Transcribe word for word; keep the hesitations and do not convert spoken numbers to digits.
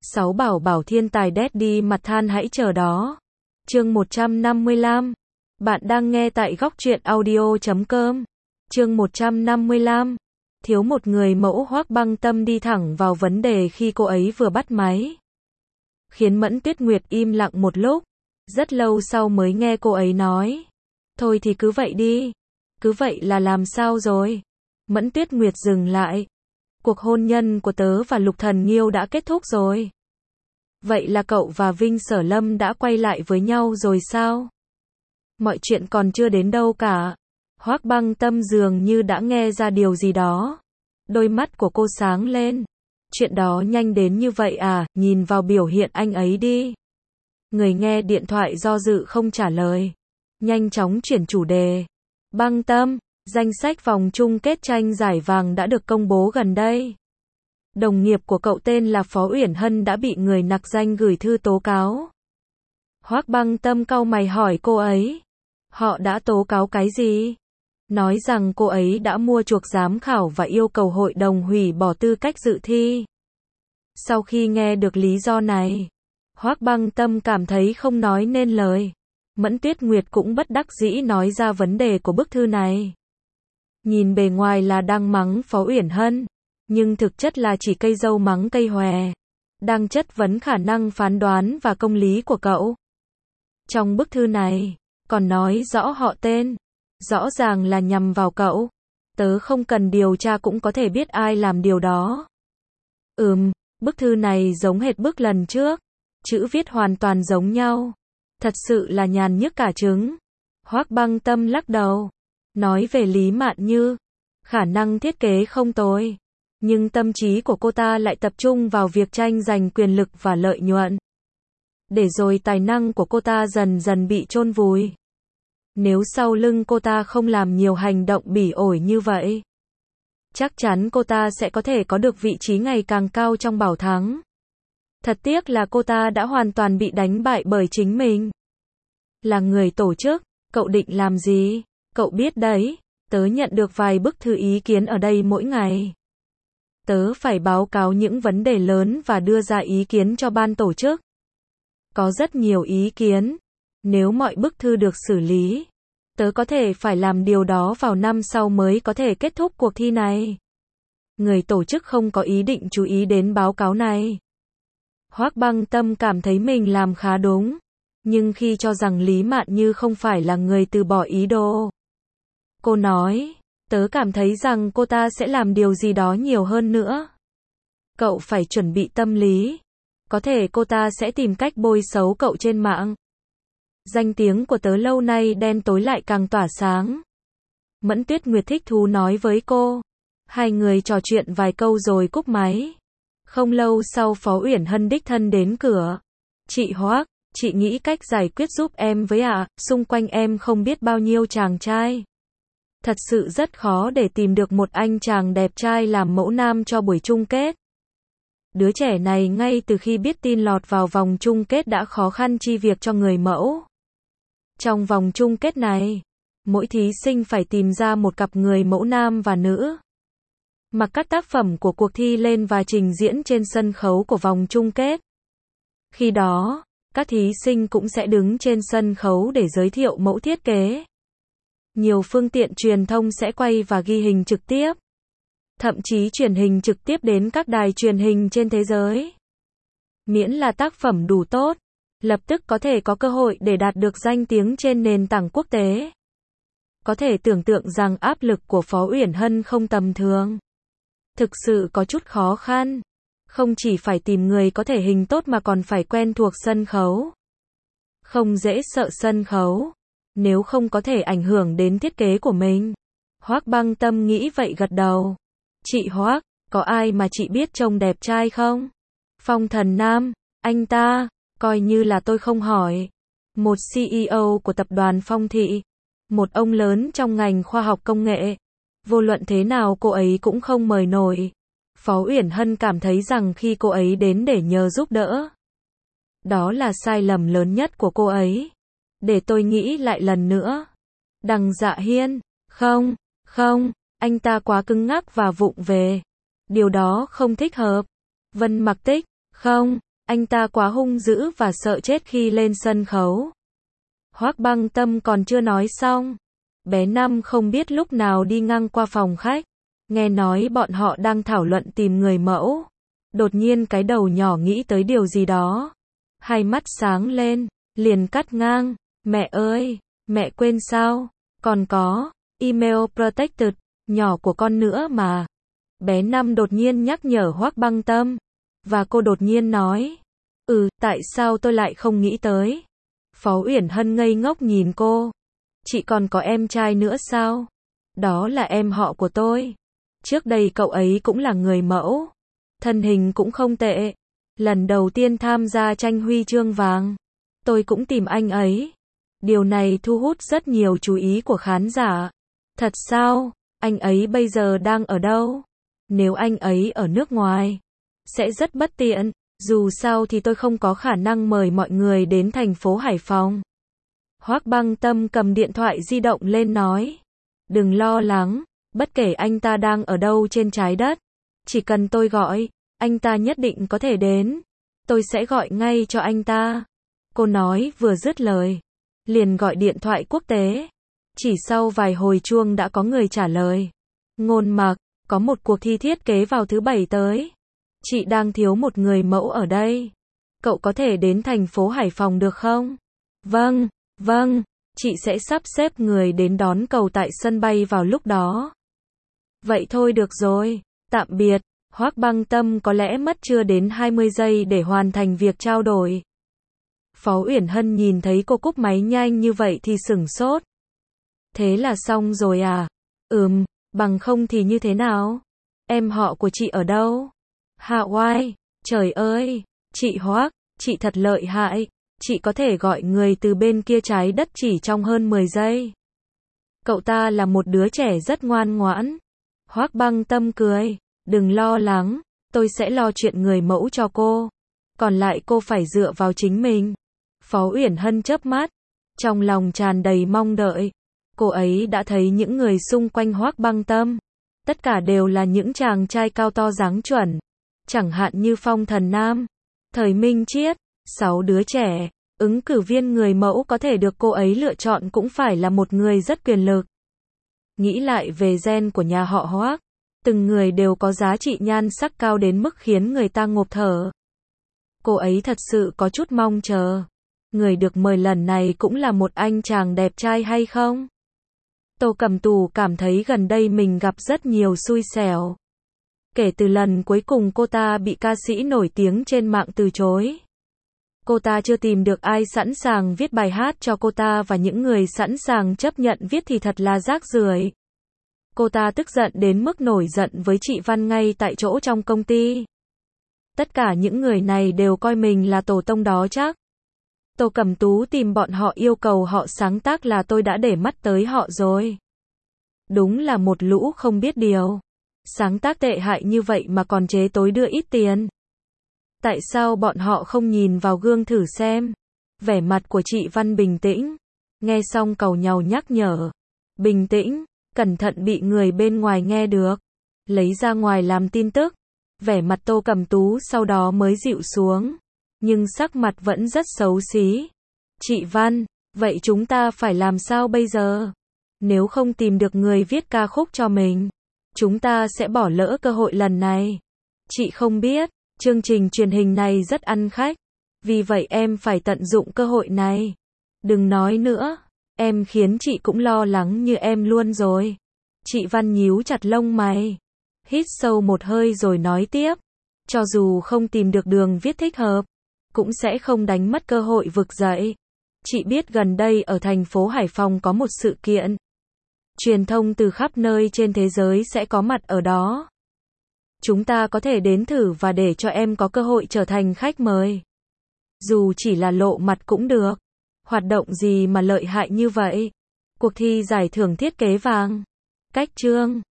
Sáu bảo bảo thiên tài Daddy mặt than hãy chờ đó. Chương một trăm năm mươi lăm. Bạn đang nghe tại góc truyện audio chấm com. Chương một trăm năm mươi lăm. Thiếu một người mẫu. Hoắc Băng Tâm đi thẳng vào vấn đề khi cô ấy vừa bắt máy. Khiến Mẫn Tuyết Nguyệt im lặng một lúc. Rất lâu sau mới nghe cô ấy nói. Thôi thì cứ vậy đi. Cứ vậy là làm sao rồi? Mẫn Tuyết Nguyệt dừng lại. Cuộc hôn nhân của tớ và Lục Thần Nghiêu đã kết thúc rồi. Vậy là cậu và Vinh Sở Lâm đã quay lại với nhau rồi sao? Mọi chuyện còn chưa đến đâu cả. Hoắc Băng Tâm dường như đã nghe ra điều gì đó. Đôi mắt của cô sáng lên. Chuyện đó nhanh đến như vậy à, nhìn vào biểu hiện anh ấy đi. Người nghe điện thoại do dự không trả lời. Nhanh chóng chuyển chủ đề. Băng Tâm, danh sách vòng chung kết tranh giải vàng đã được công bố gần đây. Đồng nghiệp của cậu tên là Phó Uyển Hân đã bị người nặc danh gửi thư tố cáo. Hoắc Băng Tâm cau mày hỏi cô ấy. Họ đã tố cáo cái gì? Nói rằng cô ấy đã mua chuộc giám khảo và yêu cầu hội đồng hủy bỏ tư cách dự thi. Sau khi nghe được lý do này, Hoắc Băng Tâm cảm thấy không nói nên lời. Mẫn Tuyết Nguyệt cũng bất đắc dĩ nói ra vấn đề của bức thư này. Nhìn bề ngoài là đang mắng Phó Uyển Hân, nhưng thực chất là chỉ cây dâu mắng cây hòe. Đang chất vấn khả năng phán đoán và công lý của cậu. Trong bức thư này, còn nói rõ họ tên. Rõ ràng là nhằm vào cậu. Tớ không cần điều tra cũng có thể biết ai làm điều đó. Ừm, bức thư này giống hệt bức lần trước. Chữ viết hoàn toàn giống nhau. Thật sự là nhàn nhức cả trứng. Hoắc Băng Tâm lắc đầu. Nói về Lý Mạn Như, khả năng thiết kế không tồi. Nhưng tâm trí của cô ta lại tập trung vào việc tranh giành quyền lực và lợi nhuận. Để rồi tài năng của cô ta dần dần bị chôn vùi. Nếu sau lưng cô ta không làm nhiều hành động bỉ ổi như vậy, chắc chắn cô ta sẽ có thể có được vị trí ngày càng cao trong bảo thắng. Thật tiếc là cô ta đã hoàn toàn bị đánh bại bởi chính mình. Là người tổ chức, cậu định làm gì? Cậu biết đấy, tớ nhận được vài bức thư ý kiến ở đây mỗi ngày. Tớ phải báo cáo những vấn đề lớn và đưa ra ý kiến cho ban tổ chức. Có rất nhiều ý kiến. Nếu mọi bức thư được xử lý, tớ có thể phải làm điều đó vào năm sau mới có thể kết thúc cuộc thi này. Người tổ chức không có ý định chú ý đến báo cáo này. Hoắc Băng Tâm cảm thấy mình làm khá đúng. Nhưng khi cho rằng Lý Mạn Như không phải là người từ bỏ ý đồ, cô nói, tớ cảm thấy rằng cô ta sẽ làm điều gì đó nhiều hơn nữa. Cậu phải chuẩn bị tâm lý. Có thể cô ta sẽ tìm cách bôi xấu cậu trên mạng. Danh tiếng của tớ lâu nay đen tối lại càng tỏa sáng. Mẫn Tuyết Nguyệt thích thú nói với cô. Hai người trò chuyện vài câu rồi cúp máy. Không lâu sau Phó Uyển Hân đích thân đến cửa. Chị Hoắc, chị nghĩ cách giải quyết giúp em với ạ, à, xung quanh em không biết bao nhiêu chàng trai. Thật sự rất khó để tìm được một anh chàng đẹp trai làm mẫu nam cho buổi chung kết. Đứa trẻ này ngay từ khi biết tin lọt vào vòng chung kết đã khó khăn chi việc cho người mẫu. Trong vòng chung kết này, mỗi thí sinh phải tìm ra một cặp người mẫu nam và nữ. Mặc các tác phẩm của cuộc thi lên và trình diễn trên sân khấu của vòng chung kết. Khi đó, các thí sinh cũng sẽ đứng trên sân khấu để giới thiệu mẫu thiết kế. Nhiều phương tiện truyền thông sẽ quay và ghi hình trực tiếp. Thậm chí truyền hình trực tiếp đến các đài truyền hình trên thế giới. Miễn là tác phẩm đủ tốt, lập tức có thể có cơ hội để đạt được danh tiếng trên nền tảng quốc tế. Có thể tưởng tượng rằng áp lực của Phó Uyển Hân không tầm thường. Thực sự có chút khó khăn. Không chỉ phải tìm người có thể hình tốt mà còn phải quen thuộc sân khấu. Không dễ sợ sân khấu. Nếu không có thể ảnh hưởng đến thiết kế của mình. Hoắc Băng Tâm nghĩ vậy gật đầu. Chị Hoắc, có ai mà chị biết trông đẹp trai không? Phong Thần Nam, anh ta, coi như là tôi không hỏi. Một xê e ô của tập đoàn Phong Thị. Một ông lớn trong ngành khoa học công nghệ. Vô luận thế nào cô ấy cũng không mời nổi. Phó Uyển Hân cảm thấy rằng khi cô ấy đến để nhờ giúp đỡ, đó là sai lầm lớn nhất của cô ấy. Để tôi nghĩ lại lần nữa. Đằng Dạ Hiên, không, không, anh ta quá cứng ngắc và vụng về. Điều đó không thích hợp. Vân Mặc Tích, không, Anh ta quá hung dữ và sợ chết khi lên sân khấu. Hoác Băng Tâm còn chưa nói xong. Bé Năm không biết lúc nào đi ngang qua phòng khách. Nghe nói bọn họ đang thảo luận tìm người mẫu. Đột nhiên cái đầu nhỏ nghĩ tới điều gì đó. Hai mắt sáng lên, liền cắt ngang. Mẹ ơi, mẹ quên sao? Còn có, email protected, nhỏ của con nữa mà. Bé Năm đột nhiên nhắc nhở Hoác Băng Tâm. Và cô đột nhiên nói. Ừ, tại sao tôi lại không nghĩ tới? Phó Uyển Hân ngây ngốc nhìn cô. Chị còn có em trai nữa sao? Đó là em họ của tôi. Trước đây cậu ấy cũng là người mẫu. Thân hình cũng không tệ. Lần đầu tiên tham gia tranh huy chương vàng. Tôi cũng tìm anh ấy. Điều này thu hút rất nhiều chú ý của khán giả. Thật sao? Anh ấy bây giờ đang ở đâu? Nếu anh ấy ở nước ngoài, sẽ rất bất tiện. Dù sao thì tôi không có khả năng mời mọi người đến thành phố Hải Phòng. Hoác Băng Tâm cầm điện thoại di động lên nói. Đừng lo lắng, bất kể anh ta đang ở đâu trên trái đất. Chỉ cần tôi gọi, anh ta nhất định có thể đến. Tôi sẽ gọi ngay cho anh ta. Cô nói vừa dứt lời. Liền gọi điện thoại quốc tế. Chỉ sau vài hồi chuông đã có người trả lời. Ngôn Mặc, có một cuộc thi thiết kế vào thứ bảy tới. Chị đang thiếu một người mẫu ở đây. Cậu có thể đến thành phố Hải Phòng được không? Vâng, vâng, chị sẽ sắp xếp người đến đón cậu tại sân bay vào lúc đó. Vậy thôi được rồi, tạm biệt. Hoác Băng Tâm có lẽ mất chưa đến hai mươi giây để hoàn thành việc trao đổi. Phó Uyển Hân nhìn thấy cô cúp máy nhanh như vậy thì sửng sốt. Thế là xong rồi à? Ừm, bằng không thì như thế nào? Em họ của chị ở đâu? Hawaii, trời ơi, chị Hoác, chị thật lợi hại, chị có thể gọi người từ bên kia trái đất chỉ trong hơn mười giây. Cậu ta là một đứa trẻ rất ngoan ngoãn. Hoác Băng Tâm cười, đừng lo lắng, tôi sẽ lo chuyện người mẫu cho cô. Còn lại cô phải dựa vào chính mình. Phó Uyển Hân chớp mắt, trong lòng tràn đầy mong đợi. Cô ấy đã thấy những người xung quanh Hoác Băng Tâm. Tất cả đều là những chàng trai cao to dáng chuẩn. Chẳng hạn như Phong Thần Nam, Thời Minh Chiết, sáu đứa trẻ. Ứng cử viên người mẫu có thể được cô ấy lựa chọn cũng phải là một người rất quyền lực. Nghĩ lại về gen của nhà họ Hoác. Từng người đều có giá trị nhan sắc cao đến mức khiến người ta ngộp thở. Cô ấy thật sự có chút mong chờ. Người được mời lần này cũng là một anh chàng đẹp trai hay không? Tô Cẩm Tú cảm thấy gần đây mình gặp rất nhiều xui xẻo. Kể từ lần cuối cùng cô ta bị ca sĩ nổi tiếng trên mạng từ chối. Cô ta chưa tìm được ai sẵn sàng viết bài hát cho cô ta và những người sẵn sàng chấp nhận viết thì thật là rác rưởi. Cô ta tức giận đến mức nổi giận với chị Văn ngay tại chỗ trong công ty. Tất cả những người này đều coi mình là tổ tông đó chắc. Tô Cẩm Tú tìm bọn họ yêu cầu họ sáng tác là tôi đã để mắt tới họ rồi. Đúng là một lũ không biết điều. Sáng tác tệ hại như vậy mà còn chế tối đưa ít tiền. Tại sao bọn họ không nhìn vào gương thử xem? Vẻ mặt của chị Văn bình tĩnh. Nghe xong càu nhàu nhắc nhở. Bình tĩnh, cẩn thận bị người bên ngoài nghe được. Lấy ra ngoài làm tin tức. Vẻ mặt Tô Cẩm Tú sau đó mới dịu xuống. Nhưng sắc mặt vẫn rất xấu xí. Chị Văn, vậy chúng ta phải làm sao bây giờ? Nếu không tìm được người viết ca khúc cho mình, chúng ta sẽ bỏ lỡ cơ hội lần này. Chị không biết, chương trình truyền hình này rất ăn khách. Vì vậy em phải tận dụng cơ hội này. Đừng nói nữa, em khiến chị cũng lo lắng như em luôn rồi. Chị Văn nhíu chặt lông mày. Hít sâu một hơi rồi nói tiếp. Cho dù không tìm được đường viết thích hợp, cũng sẽ không đánh mất cơ hội vực dậy. Chị biết gần đây ở thành phố Hải Phòng có một sự kiện. Truyền thông từ khắp nơi trên thế giới sẽ có mặt ở đó. Chúng ta có thể đến thử và để cho em có cơ hội trở thành khách mời. Dù chỉ là lộ mặt cũng được. Hoạt động gì mà lợi hại như vậy? Cuộc thi giải thưởng thiết kế vàng. Cách chương